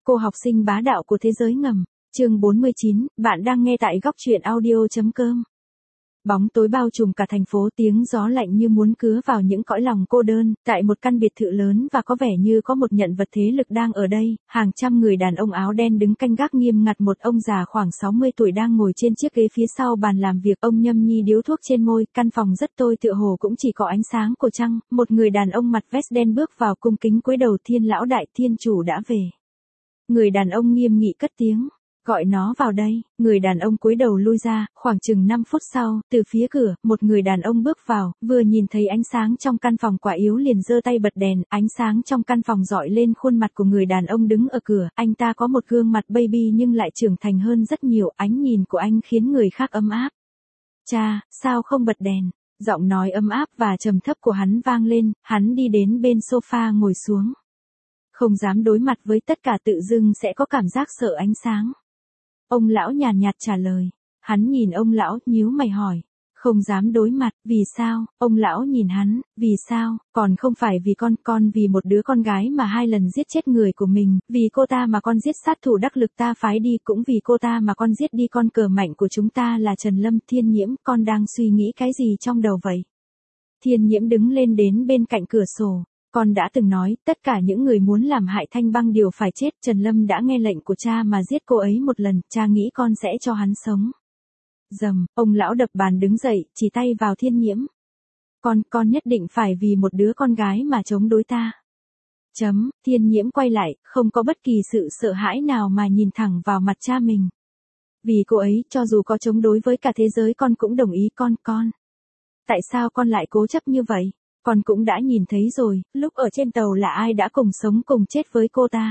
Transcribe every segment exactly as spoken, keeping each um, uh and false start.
Cô học sinh bá đạo của thế giới ngầm, chương bốn mươi chín, bạn đang nghe tại góc truyện audio.com. Bóng tối bao trùm cả thành phố, tiếng gió lạnh như muốn cứa vào những cõi lòng cô đơn, tại một căn biệt thự lớn và có vẻ như có một nhận vật thế lực đang ở đây, hàng trăm người đàn ông áo đen đứng canh gác nghiêm ngặt, một ông già khoảng sáu mươi tuổi đang ngồi trên chiếc ghế phía sau bàn làm việc, ông nhâm nhi điếu thuốc trên môi, căn phòng rất tối tựa hồ cũng chỉ có ánh sáng của trăng, một người đàn ông mặt vest đen bước vào cung kính cúi đầu, Thiên lão đại, thiên chủ đã về. Người đàn ông nghiêm nghị cất tiếng. Gọi nó vào đây, người đàn ông cúi đầu lui ra, khoảng chừng năm phút sau, từ phía cửa, một người đàn ông bước vào, vừa nhìn thấy ánh sáng trong căn phòng quả yếu liền giơ tay bật đèn, ánh sáng trong căn phòng dọi lên khuôn mặt của người đàn ông đứng ở cửa, anh ta có một gương mặt baby nhưng lại trưởng thành hơn rất nhiều, ánh nhìn của anh khiến người khác ấm áp. Cha, sao không bật đèn? Giọng nói ấm áp và trầm thấp của hắn vang lên, hắn đi đến bên sofa ngồi xuống. Không dám đối mặt với tất cả, tự dưng sẽ có cảm giác sợ ánh sáng. Ông lão nhàn nhạt trả lời. Hắn nhìn ông lão, nhíu mày hỏi. Không dám đối mặt, vì sao? Ông lão nhìn hắn, vì sao? Còn không phải vì con, con vì một đứa con gái mà hai lần giết chết người của mình, vì cô ta mà con giết sát thủ đắc lực ta phái đi, cũng vì cô ta mà con giết đi con cờ mạnh của chúng ta là Trần Lâm. Thiên Nhiễm, con đang suy nghĩ cái gì trong đầu vậy? Thiên Nhiễm đứng lên đến bên cạnh cửa sổ. Con đã từng nói, tất cả những người muốn làm hại Thanh Băng đều phải chết, Trần Lâm đã nghe lệnh của cha mà giết cô ấy một lần, cha nghĩ con sẽ cho hắn sống. Dầm, ông lão đập bàn đứng dậy, chỉ tay vào Thiên Nhiễm. Con, con nhất định phải vì một đứa con gái mà chống đối ta. Chấm, Thiên Nhiễm quay lại, không có bất kỳ sự sợ hãi nào mà nhìn thẳng vào mặt cha mình. Vì cô ấy, cho dù có chống đối với cả thế giới con cũng đồng ý. Con, con. Tại sao con lại cố chấp như vậy? Con cũng đã nhìn thấy rồi, lúc ở trên tàu là ai đã cùng sống cùng chết với cô ta.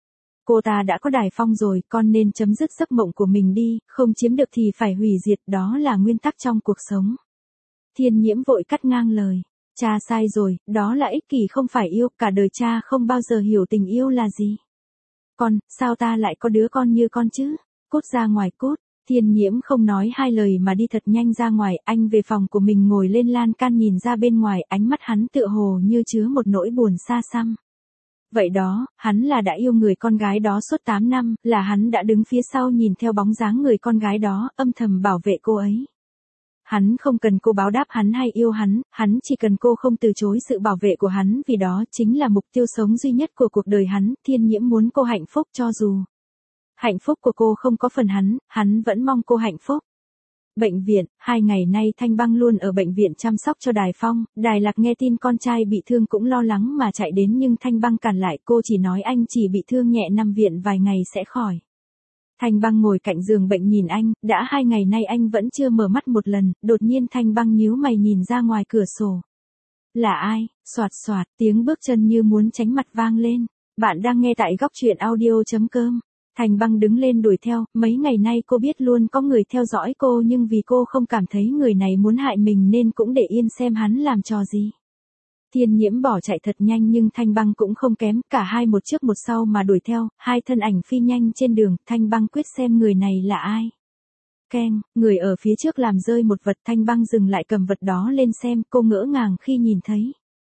Cô ta đã có Đài Phong rồi, con nên chấm dứt giấc mộng của mình đi, không chiếm được thì phải hủy diệt, đó là nguyên tắc trong cuộc sống. Thiên Nhiễm vội cắt ngang lời. Cha sai rồi, đó là ích kỷ không phải yêu, cả đời cha không bao giờ hiểu tình yêu là gì. Con, sao ta lại có đứa con như con chứ? Cút ra ngoài, cút. Thiên Nhiễm không nói hai lời mà đi thật nhanh ra ngoài, anh về phòng của mình ngồi lên lan can nhìn ra bên ngoài, ánh mắt hắn tựa hồ như chứa một nỗi buồn xa xăm. Vậy đó, hắn là đã yêu người con gái đó suốt tám năm, là hắn đã đứng phía sau nhìn theo bóng dáng người con gái đó, âm thầm bảo vệ cô ấy. Hắn không cần cô báo đáp hắn hay yêu hắn, hắn chỉ cần cô không từ chối sự bảo vệ của hắn, vì đó chính là mục tiêu sống duy nhất của cuộc đời hắn. Thiên Nhiễm muốn cô hạnh phúc, cho dù hạnh phúc của cô không có phần hắn, hắn vẫn mong cô hạnh phúc. Bệnh viện, hai ngày nay Thanh Băng luôn ở bệnh viện chăm sóc cho Đài Phong, Đài Lạc nghe tin con trai bị thương cũng lo lắng mà chạy đến, nhưng Thanh Băng cản lại, cô chỉ nói anh chỉ bị thương nhẹ, nằm viện vài ngày sẽ khỏi. Thanh Băng ngồi cạnh giường bệnh nhìn anh, đã hai ngày nay anh vẫn chưa mở mắt một lần, đột nhiên Thanh Băng nhíu mày nhìn ra ngoài cửa sổ. Là ai? Soạt soạt, tiếng bước chân như muốn tránh mặt vang lên. Bạn đang nghe tại góc truyện audio.com. Thanh Băng đứng lên đuổi theo, mấy ngày nay cô biết luôn có người theo dõi cô, nhưng vì cô không cảm thấy người này muốn hại mình nên cũng để yên xem hắn làm trò gì. Thiên Nhiễm bỏ chạy thật nhanh nhưng Thanh Băng cũng không kém, cả hai một trước một sau mà đuổi theo, hai thân ảnh phi nhanh trên đường, Thanh Băng quyết xem người này là ai. Keng, người ở phía trước làm rơi một vật, Thanh Băng dừng lại cầm vật đó lên xem, cô ngỡ ngàng khi nhìn thấy.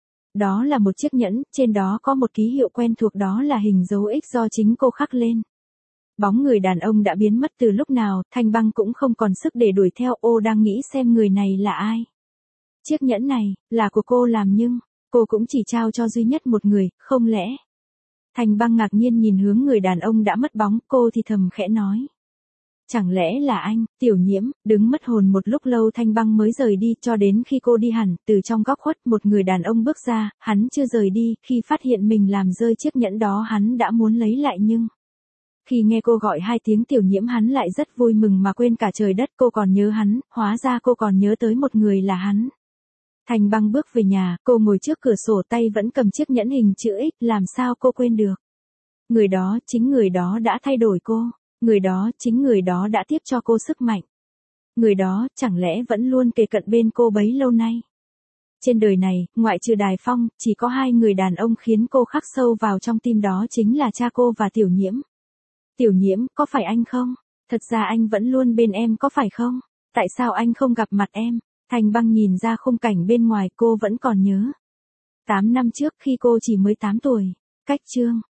Đó là một chiếc nhẫn, trên đó có một ký hiệu quen thuộc, đó là hình dấu X do chính cô khắc lên. Bóng người đàn ông đã biến mất từ lúc nào, Thanh Băng cũng không còn sức để đuổi theo, ô đang nghĩ xem người này là ai. Chiếc nhẫn này, là của cô làm nhưng, cô cũng chỉ trao cho duy nhất một người, không lẽ? Thanh Băng ngạc nhiên nhìn hướng người đàn ông đã mất bóng, cô thì thầm khẽ nói. Chẳng lẽ là anh? Tiểu Nhiễm, đứng mất hồn một lúc lâu Thanh Băng mới rời đi, cho đến khi cô đi hẳn, từ trong góc khuất một người đàn ông bước ra, hắn chưa rời đi, khi phát hiện mình làm rơi chiếc nhẫn đó hắn đã muốn lấy lại nhưng... Khi nghe cô gọi hai tiếng Tiểu Nhiễm hắn lại rất vui mừng mà quên cả trời đất, cô còn nhớ hắn, hóa ra cô còn nhớ tới một người là hắn. Thanh Băng bước về nhà, cô ngồi trước cửa sổ tay vẫn cầm chiếc nhẫn hình chữ X, làm sao cô quên được. Người đó, chính người đó đã thay đổi cô, người đó, chính người đó đã tiếp cho cô sức mạnh. Người đó, chẳng lẽ vẫn luôn kề cận bên cô bấy lâu nay. Trên đời này, ngoại trừ Đài Phong, chỉ có hai người đàn ông khiến cô khắc sâu vào trong tim, đó chính là cha cô và Tiểu Nhiễm. Tiểu Nhiễm, có phải anh không? Thật ra anh vẫn luôn bên em có phải không? Tại sao anh không gặp mặt em? Thanh Băng nhìn ra khung cảnh bên ngoài, cô vẫn còn nhớ. Tám năm trước khi cô chỉ mới tám tuổi. Cách chương.